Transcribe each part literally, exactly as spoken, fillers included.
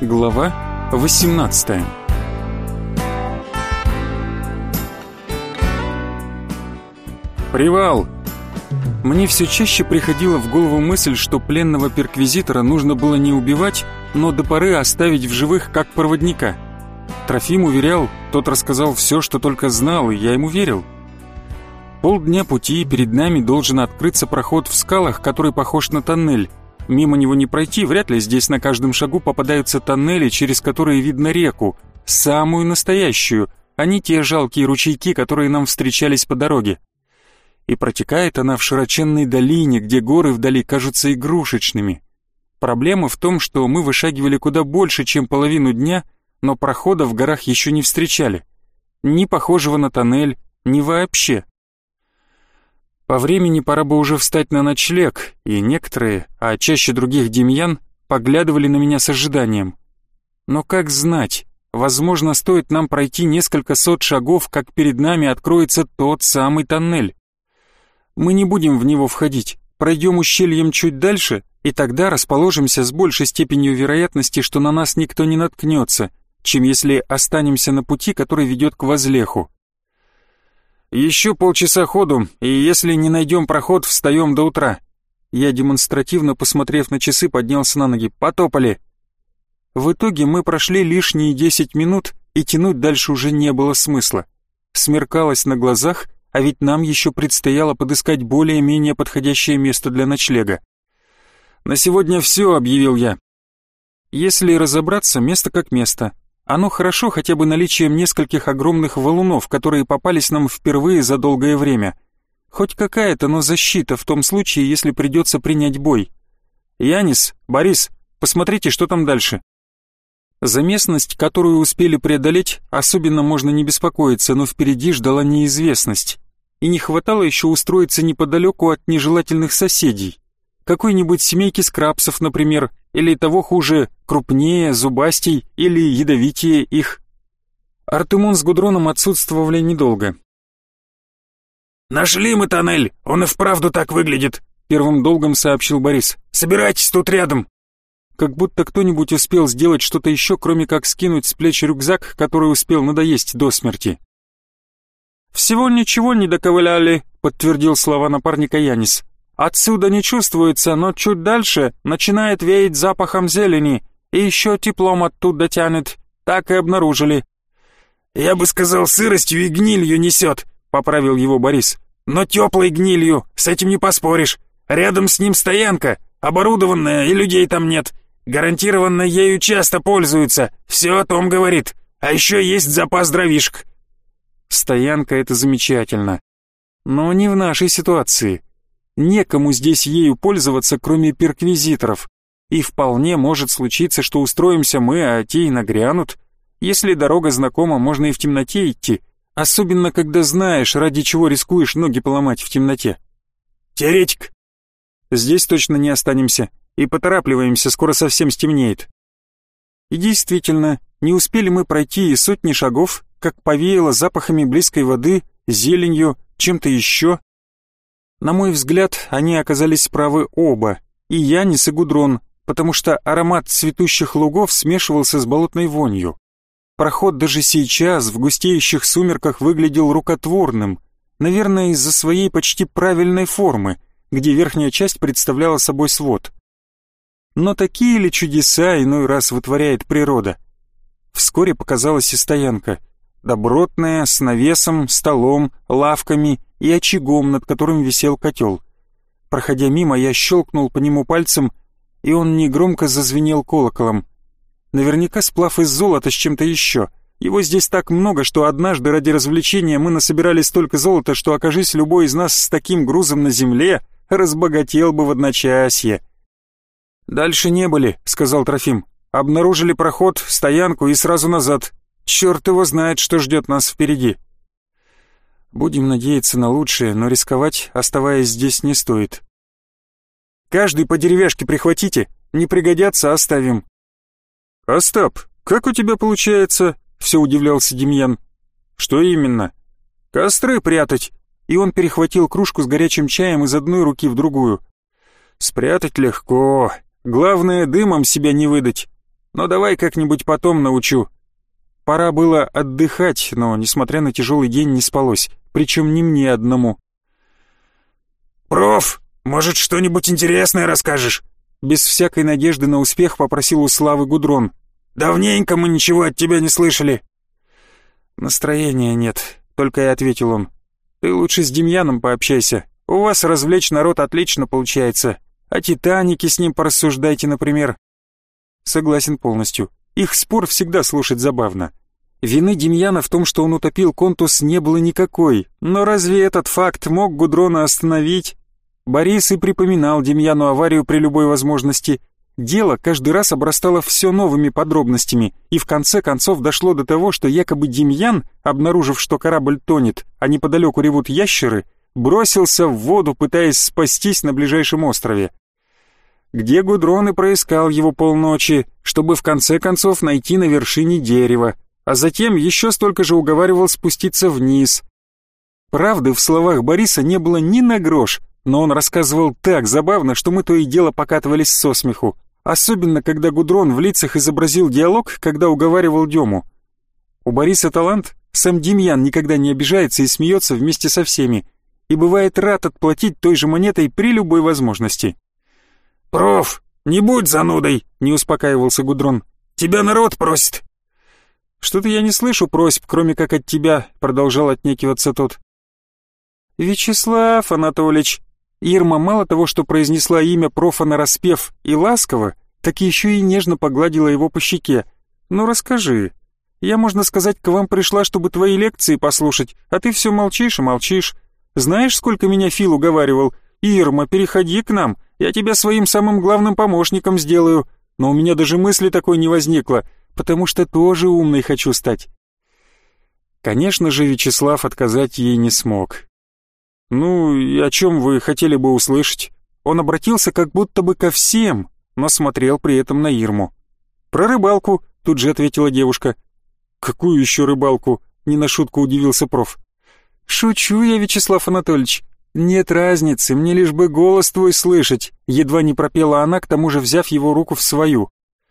Глава восемнадцатая. Привал! Мне все чаще приходила в голову мысль, что пленного перквизитора нужно было не убивать, но до поры оставить в живых как проводника. Трофим уверял, тот рассказал все, что только знал, и я ему верил. Полдня пути, и перед нами должен открыться проход в скалах, который похож на тоннель. Мимо него не пройти, вряд ли здесь на каждом шагу попадаются тоннели, через которые видно реку, самую настоящую, а не те жалкие ручейки, которые нам встречались по дороге. И протекает она в широченной долине, где горы вдали кажутся игрушечными. Проблема в том, что мы вышагивали куда больше, чем половину дня, но прохода в горах еще не встречали. Ни похожего на тоннель, ни вообще. По времени пора бы уже встать на ночлег, и некоторые, а чаще других демьян, поглядывали на меня с ожиданием. Но как знать, возможно, стоит нам пройти несколько сот шагов, как перед нами откроется тот самый тоннель. Мы не будем в него входить, пройдем ущельем чуть дальше, и тогда расположимся с большей степенью вероятности, что на нас никто не наткнется, чем если останемся на пути, который ведет к Возлеху. Еще полчаса ходу, и если не найдем проход, встаем до утра. Я, демонстративно посмотрев на часы, поднялся на ноги. Потопали. В итоге мы прошли лишние десять минут, и тянуть дальше уже не было смысла. Смеркалось на глазах, а ведь нам еще предстояло подыскать более-менее подходящее место для ночлега. «На сегодня все», — объявил я. Если разобраться, место как место. Оно хорошо хотя бы наличием нескольких огромных валунов, которые попались нам впервые за долгое время. Хоть какая-то, но защита в том случае, если придется принять бой. «Янис, Борис, посмотрите, что там дальше». За местность, которую успели преодолеть, особенно можно не беспокоиться, но впереди ждала неизвестность. И не хватало еще устроиться неподалеку от нежелательных соседей. Какой-нибудь семейки скрабсов, например, или того хуже, крупнее, зубастей или ядовитее их. Артемон с Гудроном отсутствовали недолго. «Нашли мы тоннель, он и вправду так выглядит», — первым долгом сообщил Борис. «Собирайтесь тут рядом». Как будто кто-нибудь успел сделать что-то еще, кроме как скинуть с плеч рюкзак, который успел надоесть до смерти. «Всего ничего не доковыляли», — подтвердил слова напарника Янис. «Отсюда не чувствуется, но чуть дальше начинает веять запахом зелени, и еще теплом оттуда тянет. Так и обнаружили». «Я бы сказал, сыростью и гнилью несет», — поправил его Борис. «Но теплой гнилью, с этим не поспоришь. Рядом с ним стоянка, оборудованная, и людей там нет. Гарантированно ею часто пользуются, все о том говорит. А еще есть запас дровишек». Стоянка — это замечательно. Но не в нашей ситуации. Некому здесь ею пользоваться, кроме перквизиторов. И вполне может случиться, что устроимся мы, а те и нагрянут. Если дорога знакома, можно и в темноте идти. Особенно, когда знаешь, ради чего рискуешь ноги поломать в темноте. «Теоретик!» «Здесь точно не останемся. И поторапливаемся, скоро совсем стемнеет». И действительно, не успели мы пройти и сотни шагов, как повеяло запахами близкой воды, зеленью, чем-то еще. На мой взгляд, они оказались правы оба, и Янис, и Гудрон, потому что аромат цветущих лугов смешивался с болотной вонью. Проход даже сейчас, в густеющих сумерках, выглядел рукотворным, наверное, из-за своей почти правильной формы, где верхняя часть представляла собой свод. Но такие ли чудеса иной раз вытворяет природа? Вскоре показалась и стоянка. Добротная, с навесом, столом, лавками и очагом, над которым висел котел. Проходя мимо, я щелкнул по нему пальцем, и он негромко зазвенел колоколом. Наверняка сплав из золота с чем-то еще. Его здесь так много, что однажды ради развлечения мы насобирали столько золота, что, окажись любой из нас с таким грузом на земле, разбогател бы в одночасье. «Дальше не были», — сказал Трофим. «Обнаружили проход, стоянку и сразу назад. Черт его знает, что ждет нас впереди». Будем надеяться на лучшее, но рисковать, оставаясь здесь, не стоит. «Каждый по деревяшке прихватите, не пригодятся, оставим». «Остап, как у тебя получается?» — все удивлялся Демьян. «Что именно?» «Костры прятать». И он перехватил кружку с горячим чаем из одной руки в другую. «Спрятать легко. Главное, дымом себя не выдать. но давай как-нибудь потом научу». Пора было отдыхать, но, несмотря на тяжелый день, не спалось, причем не мне одному. «Проф, может, что-нибудь интересное расскажешь?» Без всякой надежды на успех попросил у Славы Гудрон. «Давненько мы ничего от тебя не слышали». «Настроения нет», — только и ответил он. «Ты лучше с Демьяном пообщайся. У вас развлечь народ отлично получается. О Титанике с ним порассуждайте, например». Согласен полностью. Их спор всегда слушать забавно. Вины Демьяна в том, что он утопил Контус, не было никакой. Но разве этот факт мог Гудрона остановить? Борис и припоминал Демьяну аварию при любой возможности. Дело каждый раз обрастало все новыми подробностями, и в конце концов дошло до того, что якобы Демьян, обнаружив, что корабль тонет, а неподалеку ревут ящеры, бросился в воду, пытаясь спастись на ближайшем острове. Где Гудрон и проискал его полночи, чтобы в конце концов найти на вершине дерева, а затем еще столько же уговаривал спуститься вниз. Правды в словах Бориса не было ни на грош, но он рассказывал так забавно, что мы то и дело покатывались со смеху. Особенно, когда Гудрон в лицах изобразил диалог, когда уговаривал Дему. У Бориса талант, сам Демьян никогда не обижается и смеется вместе со всеми, и бывает рад отплатить той же монетой при любой возможности. «Проф, не будь занудой», — не успокаивался Гудрон. «Тебя народ просит». «Что-то я не слышу просьб, кроме как от тебя», — продолжал отнекиваться тот. «Вячеслав Анатольевич». Ирма мало того, что произнесла имя профа нараспев и ласково, так еще и нежно погладила его по щеке. «Ну расскажи. Я, можно сказать, к вам пришла, чтобы твои лекции послушать, а ты все молчишь и молчишь. Знаешь, сколько меня Фил уговаривал? Ирма, переходи к нам, я тебя своим самым главным помощником сделаю. Но у меня даже мысли такой не возникло, потому что тоже умной хочу стать». Конечно же, Вячеслав отказать ей не смог. «Ну, и о чем вы хотели бы услышать?» Он обратился как будто бы ко всем, но смотрел при этом на Ирму. «Про рыбалку», — тут же ответила девушка. «Какую еще рыбалку?» — не на шутку удивился проф. «Шучу я, Вячеслав Анатольевич. Нет разницы, мне лишь бы голос твой слышать», — едва не пропела она, к тому же взяв его руку в свою.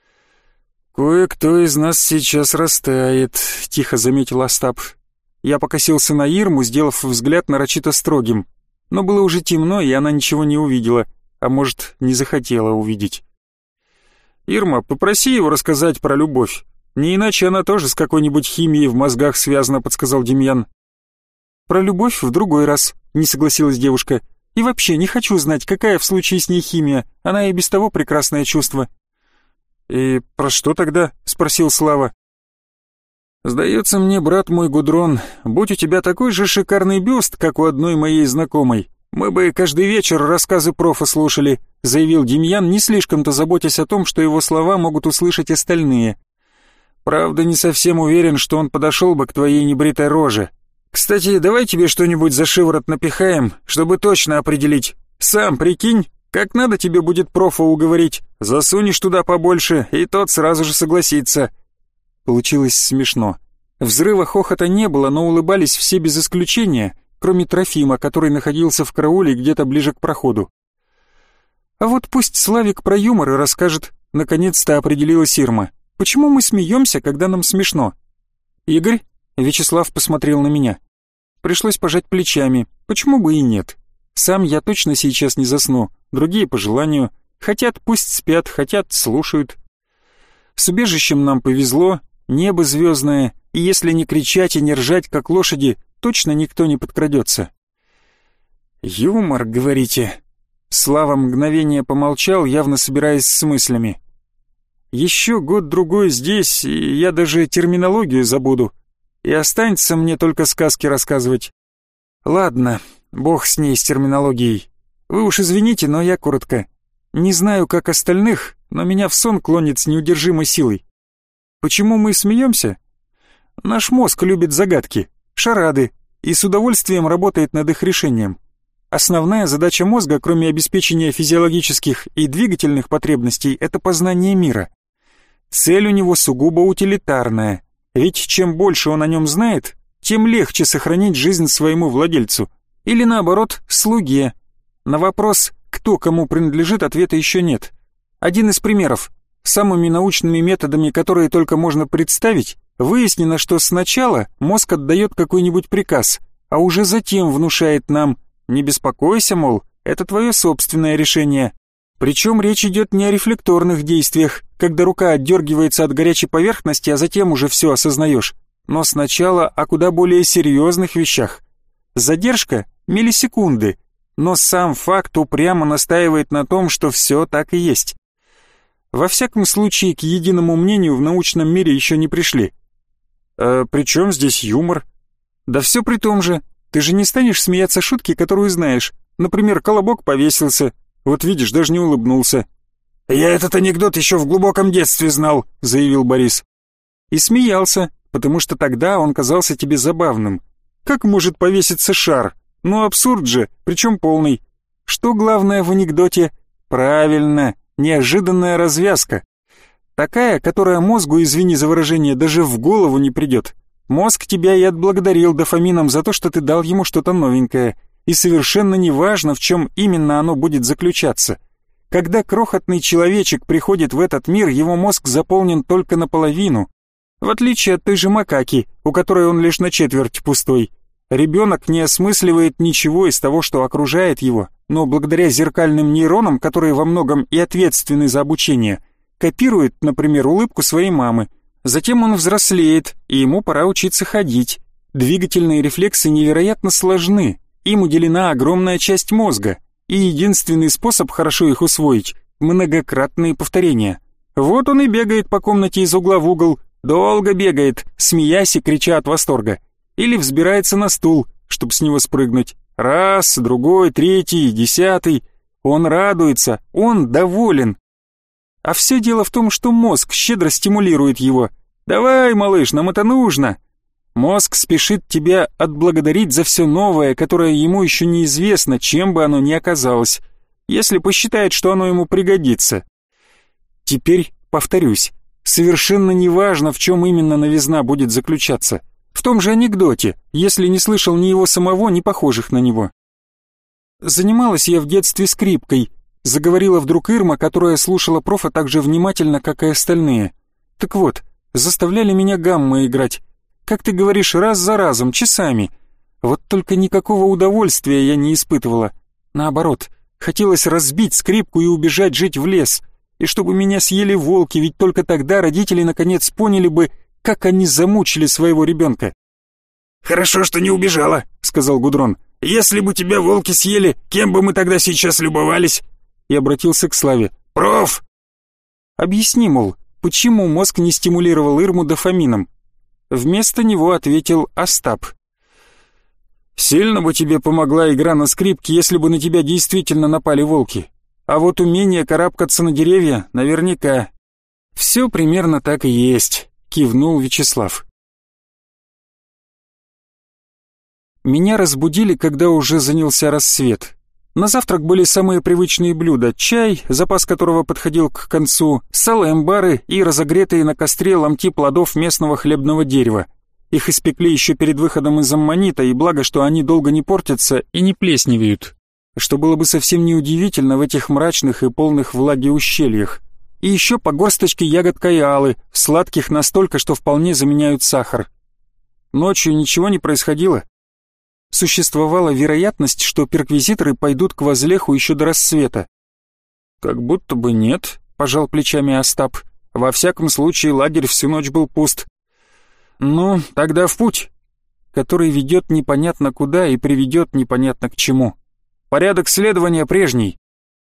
«Кое-кто из нас сейчас растает», — тихо заметил Остап. Я покосился на Ирму, сделав взгляд нарочито строгим. Но было уже темно, и она ничего не увидела, а может, не захотела увидеть. «Ирма, попроси его рассказать про любовь. Не иначе она тоже с какой-нибудь химией в мозгах связана», — подсказал Демьян. «Про любовь в другой раз», — не согласилась девушка. «И вообще не хочу знать, какая в случае с ней химия. Она и без того прекрасное чувство». «И про что тогда?» — спросил Слава. «Сдается мне, брат мой Гудрон, будь у тебя такой же шикарный бюст, как у одной моей знакомой, мы бы каждый вечер рассказы профа слушали», — заявил Демьян, не слишком-то заботясь о том, что его слова могут услышать остальные. «Правда, не совсем уверен, что он подошел бы к твоей небритой роже. Кстати, давай тебе что-нибудь за шиворот напихаем, чтобы точно определить. Сам прикинь, как надо тебе будет профа уговорить, засунешь туда побольше, и тот сразу же согласится». Получилось смешно. Взрыва хохота не было, но улыбались все без исключения, кроме Трофима, который находился в карауле где-то ближе к проходу. «А вот пусть Славик про юмор и расскажет», — наконец-то определилась Ирма. «Почему мы смеемся, когда нам смешно?» «Игорь?» — Вячеслав посмотрел на меня. Пришлось пожать плечами. Почему бы и нет? Сам я точно сейчас не засну, другие по желанию. Хотят, пусть спят, хотят, слушают. С убежищем нам повезло. Небо звездное, и если не кричать и не ржать, как лошади, точно никто не подкрадется. «Юмор, говорите?» Слава мгновение помолчал, явно собираясь с мыслями. «Еще год-другой здесь, и я даже терминологию забуду. И останется мне только сказки рассказывать. Ладно, бог с ней, с терминологией. Вы уж извините, но я коротко. Не знаю, как остальных, но меня в сон клонит с неудержимой силой. Почему мы смеемся? Наш мозг любит загадки, шарады, и с удовольствием работает над их решением. Основная задача мозга, кроме обеспечения физиологических и двигательных потребностей, это познание мира. Цель у него сугубо утилитарная, ведь чем больше он о нем знает, тем легче сохранить жизнь своему владельцу. Или наоборот, слуге. На вопрос, кто кому принадлежит, ответа еще нет. Один из примеров. Самыми научными методами, которые только можно представить, выяснено, что сначала мозг отдает какой-нибудь приказ, а уже затем внушает нам: не беспокойся, мол, это твое собственное решение. Причем речь идет не о рефлекторных действиях, когда рука отдергивается от горячей поверхности, а затем уже все осознаешь, но сначала о куда более серьезных вещах. Задержка — миллисекунды, но сам факт упрямо настаивает на том, что все так и есть. Во всяком случае, к единому мнению в научном мире еще не пришли. А при чем здесь юмор? Да все при том же. Ты же не станешь смеяться шутки, которую знаешь. Например, Колобок повесился. Вот видишь, даже не улыбнулся. «Я этот анекдот еще в глубоком детстве знал», — заявил Борис. И смеялся, потому что тогда он казался тебе забавным. Как может повеситься шар? Ну абсурд же, причем полный. Что главное в анекдоте? Правильно, неожиданная развязка. Такая, которая мозгу, извини за выражение, даже в голову не придет. Мозг тебя и отблагодарил дофамином за то, что ты дал ему что-то новенькое. И совершенно неважно, в чем именно оно будет заключаться. Когда крохотный человечек приходит в этот мир, его мозг заполнен только наполовину. В отличие от той же макаки, у которой он лишь на четверть пустой. Ребенок не осмысливает ничего из того, что окружает его, но благодаря зеркальным нейронам, которые во многом и ответственны за обучение, копирует, например, улыбку своей мамы. Затем он взрослеет, и ему пора учиться ходить. Двигательные рефлексы невероятно сложны, им уделена огромная часть мозга, и единственный способ хорошо их усвоить – многократные повторения. Вот он и бегает по комнате из угла в угол, долго бегает, смеясь и крича от восторга. Или взбирается на стул, чтобы с него спрыгнуть. Раз, другой, третий, десятый. Он радуется, он доволен. А все дело в том, что мозг щедро стимулирует его. «Давай, малыш, нам это нужно!» Мозг спешит тебя отблагодарить за все новое, которое ему еще неизвестно, чем бы оно ни оказалось, если посчитает, что оно ему пригодится. Теперь повторюсь, совершенно неважно, в чем именно новизна будет заключаться. В том же анекдоте, если не слышал ни его самого, ни похожих на него. Занималась я в детстве скрипкой, заговорила вдруг Ирма, которая слушала профа так же внимательно, как и остальные. Так вот, заставляли меня гаммы играть. Как ты говоришь, раз за разом, часами. Вот только никакого удовольствия я не испытывала. Наоборот, хотелось разбить скрипку и убежать жить в лес. И чтобы меня съели волки, ведь только тогда родители наконец поняли бы, как они замучили своего ребенка. «Хорошо, что не убежала», — сказал Гудрон. «Если бы тебя волки съели, кем бы мы тогда сейчас любовались?» И обратился к Славе. «Проф!» Объясни, мол, почему мозг не стимулировал Ирму дофамином? Вместо него ответил Остап. «Сильно бы тебе помогла игра на скрипке, если бы на тебя действительно напали волки. А вот умение карабкаться на деревья наверняка. Все примерно так и есть», — кивнул Вячеслав. Меня разбудили, когда уже занялся рассвет. На завтрак были самые привычные блюда: чай, запас которого подходил к концу, салембары и разогретые на костре ломти плодов местного хлебного дерева. Их испекли еще перед выходом из аммонита, и благо, что они долго не портятся и не плесневеют, что было бы совсем неудивительно в этих мрачных и полных влаги ущельях. И еще по горсточке ягод каялы, сладких настолько, что вполне заменяют сахар. Ночью ничего не происходило. Существовала вероятность, что перквизиторы пойдут к Возлеху еще до рассвета. «Как будто бы нет», — пожал плечами Остап. «Во всяком случае, лагерь всю ночь был пуст». «Ну, тогда в путь», который ведет непонятно куда и приведет непонятно к чему. Порядок следования прежний.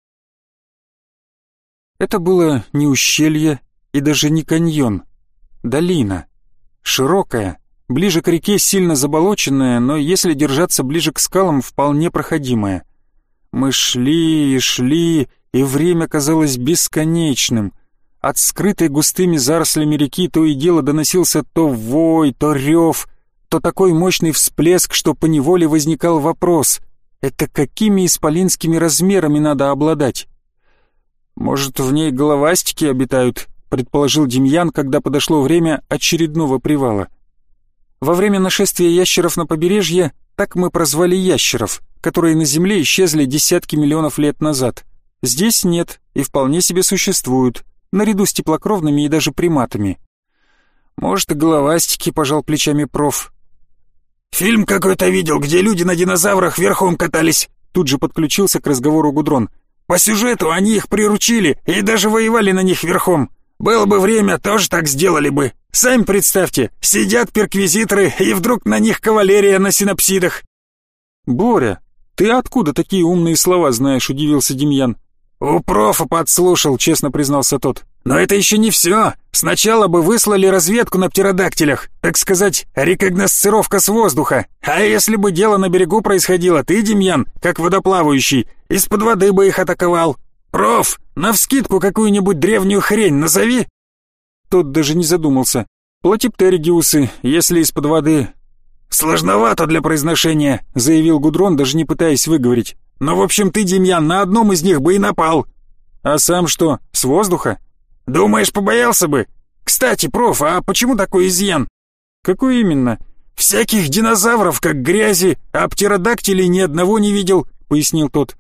Это было не ущелье и даже не каньон. Долина. Широкая. Ближе к реке сильно заболоченная, но если держаться ближе к скалам, вполне проходимая. Мы шли и шли, и время казалось бесконечным. От скрытой густыми зарослями реки то и дело доносился то вой, то рев, то такой мощный всплеск, что поневоле возникал вопрос: это какими исполинскими размерами надо обладать? «Может, в ней головастики обитают?» — предположил Демьян, когда подошло время очередного привала. Во время нашествия ящеров на побережье так мы прозвали ящеров, которые на Земле исчезли десятки миллионов лет назад. Здесь нет и вполне себе существуют. наряду с теплокровными и даже приматами. Может, и головастики, пожал плечами проф. Фильм какой-то видел, где люди на динозаврах верхом катались. Тут же подключился к разговору Гудрон. По сюжету они их приручили и даже воевали на них верхом. Было бы время, тоже так сделали бы. Сами представьте, сидят перквизиторы, и вдруг на них кавалерия на синапсидах. Боря, ты откуда такие умные слова знаешь, удивился Демьян. У профа подслушал, честно признался тот. Но это еще не все. Сначала бы выслали разведку на птеродактилях, так сказать, рекогносцировка с воздуха. А если бы дело на берегу происходило, ты, Демьян, как водоплавающий, из-под воды бы их атаковал. Проф, навскидку какую-нибудь древнюю хрень назови. Тот даже не задумался. Платиптеридиусы, если из-под воды. Сложновато для произношения, заявил Гудрон, даже не пытаясь выговорить. Но в общем ты, Демьян, на одном из них бы и напал. А сам что, с воздуха? Думаешь, побоялся бы? Кстати, проф, а почему такой изъян? Какой именно? Всяких динозавров, как грязи, а птеродактилей ни одного не видел, пояснил тот.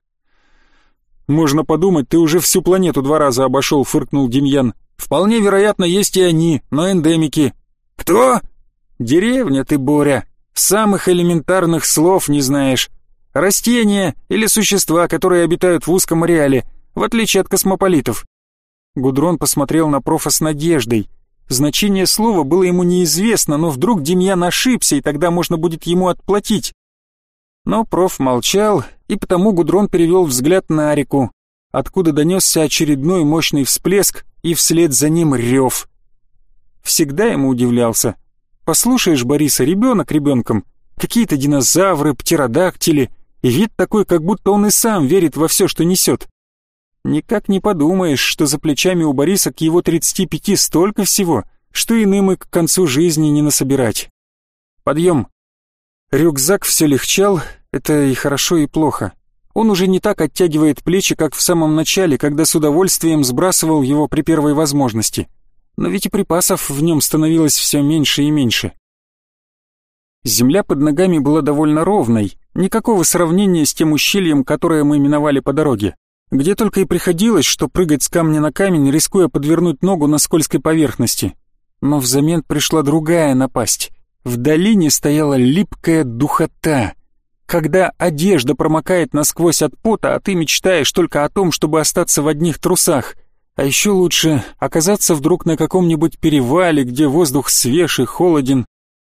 Можно подумать, ты уже всю планету два раза обошел, фыркнул Демьян. Вполне вероятно, есть и они, но эндемики. Кто? Деревня ты, Боря. Самых элементарных слов не знаешь. Растения или существа, которые обитают в узком ареале, в отличие от космополитов. Гудрон посмотрел на профа с надеждой. Значение слова было ему неизвестно, но вдруг Демьян ошибся, и тогда можно будет ему отплатить. Но проф молчал, и потому Гудрон перевел взгляд на реку, откуда донесся очередной мощный всплеск, и вслед за ним рев. Всегда ему удивлялся. Послушаешь Бориса, ребенок ребенком, какие-то динозавры, птеродактили, и вид такой, как будто он и сам верит во все, что несет. Никак не подумаешь, что за плечами у Бориса к его тридцати пяти столько всего, что иным и к концу жизни не насобирать. Подъем. Рюкзак все легчал, это и хорошо, и плохо. Он уже не так оттягивает плечи, как в самом начале, когда с удовольствием сбрасывал его при первой возможности. Но ведь и припасов в нем становилось все меньше и меньше. Земля под ногами была довольно ровной, никакого сравнения с тем ущельем, которое мы миновали по дороге, где только и приходилось, что прыгать с камня на камень, рискуя подвернуть ногу на скользкой поверхности. Но взамен пришла другая напасть. В долине стояла липкая духота. Когда одежда промокает насквозь от пота, а ты мечтаешь только о том, чтобы остаться в одних трусах. А еще лучше оказаться вдруг на каком-нибудь перевале, где воздух свеж и холоден.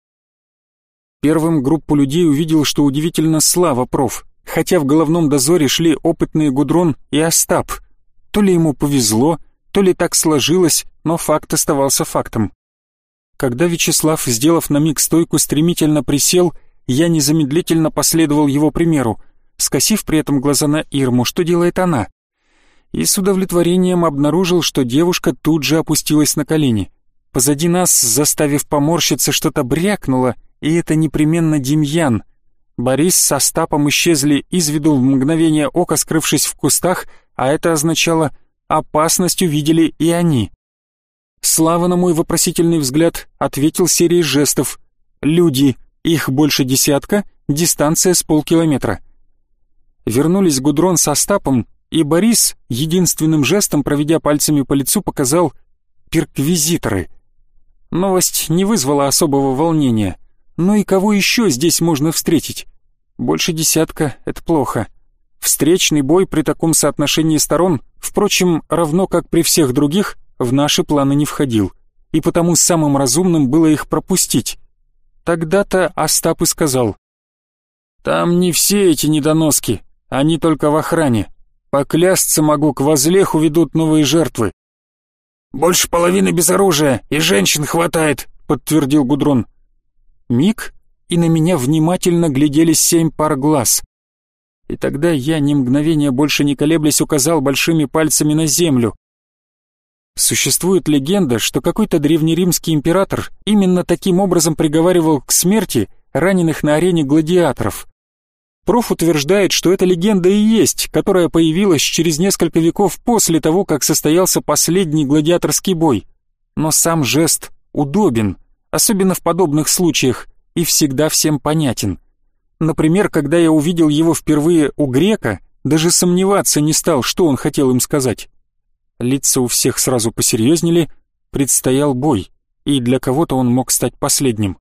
Первым группу людей увидел, что удивительно, Слава проф, хотя в головном дозоре шли опытные Гудрон и Остап. То ли ему повезло, то ли так сложилось, но факт оставался фактом. Когда Вячеслав, сделав на миг стойку, стремительно присел, я незамедлительно последовал его примеру, скосив при этом глаза на Ирму, что делает она. И с удовлетворением обнаружил, что девушка тут же опустилась на колени. Позади нас, заставив поморщиться, что-то брякнуло, и это непременно Демьян. Борис с Остапом исчезли из виду в мгновение ока, скрывшись в кустах, а это означало, опасность увидели и они. Слава на мой вопросительный взгляд ответил серией жестов. Люди, их больше десятка, дистанция с полкилометра. Вернулись Гудрон с Остапом, и Борис, единственным жестом, проведя пальцами по лицу, показал «перквизиторы». Новость не вызвала особого волнения. Ну и кого еще здесь можно встретить? Больше десятка — это плохо. Встречный бой при таком соотношении сторон, впрочем, равно как при всех других, в наши планы не входил, и потому самым разумным было их пропустить. Тогда-то Остап и сказал: «Там не все эти недоноски, они только в охране. Поклясться могу, к возлеху ведут новые жертвы». «Больше половины без оружия, и женщин хватает», — подтвердил Гудрон. Миг, и на меня внимательно глядели семь пар глаз. И тогда я, ни мгновения больше не колеблясь, указал большими пальцами на землю. Существует легенда, что какой-то древнеримский император именно таким образом приговаривал к смерти раненых на арене гладиаторов. Проф утверждает, что эта легенда и есть, которая появилась через несколько веков после того, как состоялся последний гладиаторский бой. Но сам жест удобен, особенно в подобных случаях, и всегда всем понятен. Например, когда я увидел его впервые у грека, даже сомневаться не стал, что он хотел им сказать. Лица у всех сразу посерьезнели, предстоял бой, и для кого-то он мог стать последним.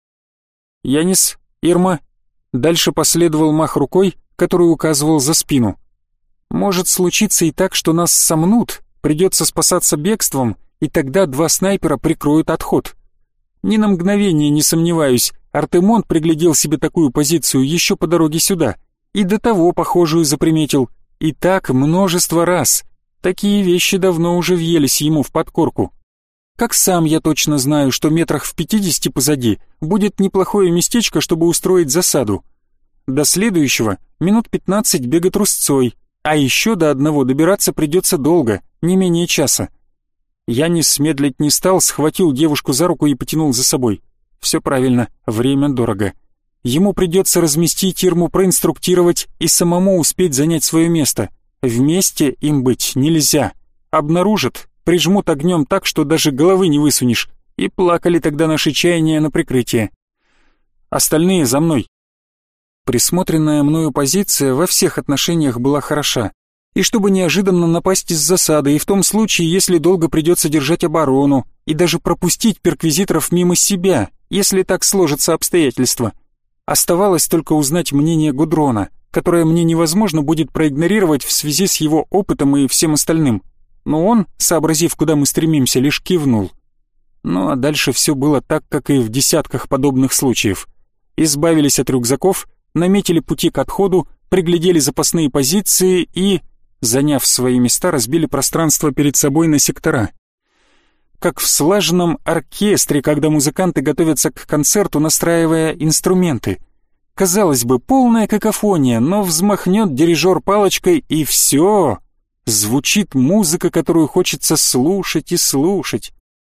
«Янис, Ирма». Дальше последовал мах рукой, который указывал за спину. «Может случиться и так, что нас сомнут, придется спасаться бегством, и тогда два снайпера прикроют отход. Ни на мгновение не сомневаюсь, Артемон приглядел себе такую позицию еще по дороге сюда, и до того похожую заприметил, и так множество раз. Такие вещи давно уже въелись ему в подкорку. Как сам я точно знаю, что метрах в пятидесяти позади будет неплохое местечко, чтобы устроить засаду. До следующего минут пятнадцать бега трусцой, а еще до одного добираться придется долго, не менее часа. Янис медлить не стал, схватил девушку за руку и потянул за собой. Все правильно, время дорого. Ему придется разместить Ирму, проинструктировать и самому успеть занять свое место. Вместе им быть нельзя. Обнаружат, прижмут огнем так, что даже головы не высунешь. И плакали тогда наши чаяния на прикрытие. Остальные за мной. Присмотренная мною позиция во всех отношениях была хороша. И чтобы неожиданно напасть из засады, и в том случае, если долго придется держать оборону, и даже пропустить перквизиторов мимо себя, если так сложатся обстоятельства. Оставалось только узнать мнение Гудрона, которое мне невозможно будет проигнорировать в связи с его опытом и всем остальным. Но он, сообразив, куда мы стремимся, лишь кивнул. Ну а дальше все было так, как и в десятках подобных случаев. Избавились от рюкзаков, наметили пути к отходу, приглядели запасные позиции и, заняв свои места, разбили пространство перед собой на сектора. Как в слаженном оркестре, когда музыканты готовятся к концерту, настраивая инструменты. Казалось бы, полная какофония, но взмахнет дирижер палочкой, и все. Звучит музыка, которую хочется слушать и слушать.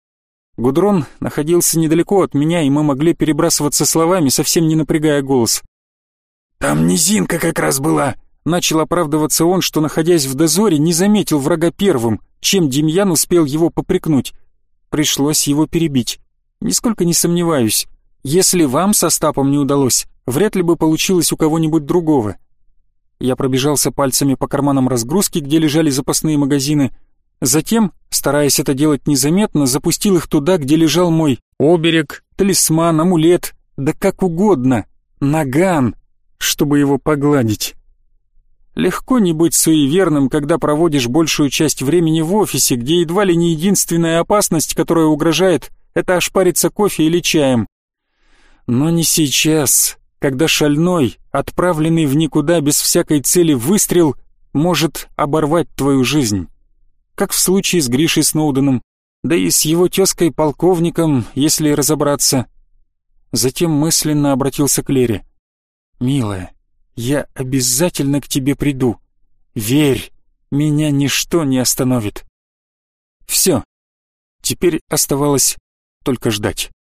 Гудрон находился недалеко от меня, и мы могли перебрасываться словами, совсем не напрягая голос. «Там низинка как раз была», — начал оправдываться он, что, находясь в дозоре, не заметил врага первым, чем Демьян успел его попрекнуть. Пришлось его перебить. Нисколько не сомневаюсь, если вам со Стапом не удалось, вряд ли бы получилось у кого-нибудь другого. Я пробежался пальцами по карманам разгрузки, где лежали запасные магазины. Затем, стараясь это делать незаметно, запустил их туда, где лежал мой оберег, талисман, амулет, да как угодно, наган, чтобы его погладить. Легко не быть суеверным, когда проводишь большую часть времени в офисе, где едва ли не единственная опасность, которая угрожает, это ошпариться кофе или чаем. Но не сейчас, когда шальной, отправленный в никуда без всякой цели выстрел, может оборвать твою жизнь. Как в случае с Гришей Сноуденом, да и с его тезкой-полковником, если разобраться. Затем мысленно обратился к Лере. «Милая, я обязательно к тебе приду. Верь, меня ничто не остановит». Все, теперь оставалось только ждать.